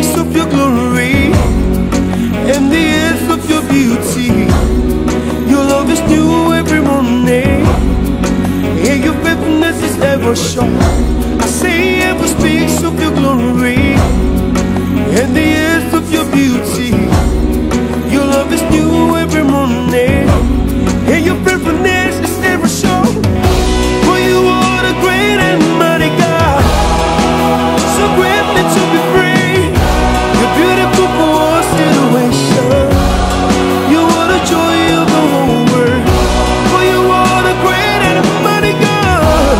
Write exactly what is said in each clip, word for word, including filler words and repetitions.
speaks of your glory and the earth of your beauty. Your love is new every morning, and your faithfulness is ever sure. I say ever speaks of your glory and the earth of your beauty. Your love is new every morning, and your faithfulness is ever sure. For you are the great and mighty God, so greatly to be praised. You're beautiful for situation. You are the joy of the whole world. For you are the great and mighty God,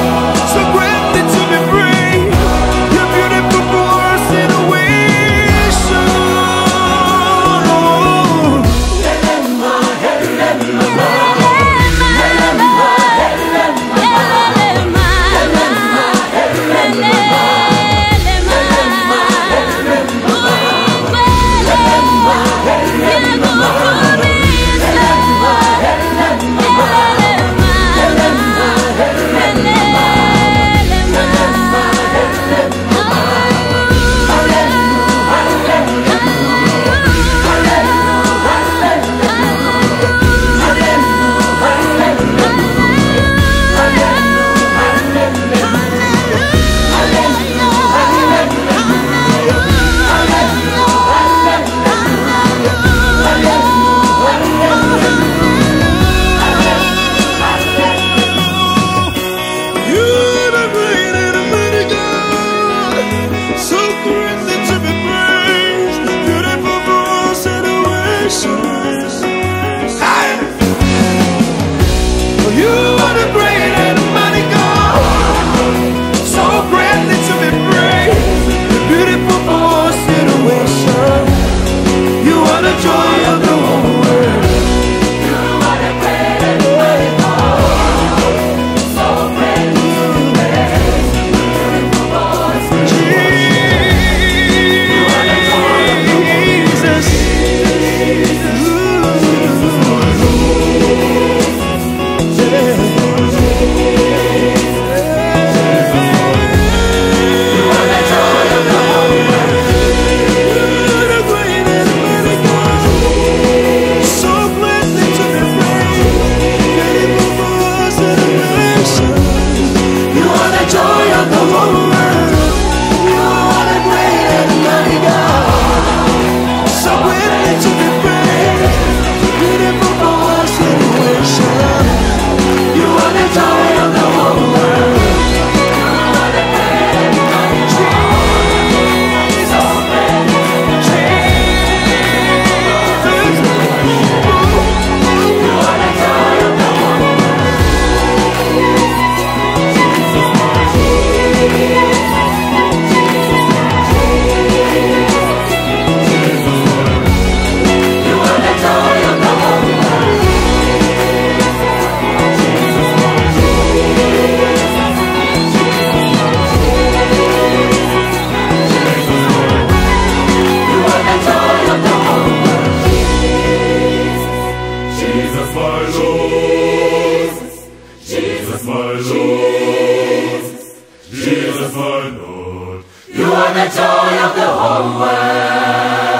so greatly to be praised. You're beautiful for situation. Jesus my Lord, you are the joy of the whole world.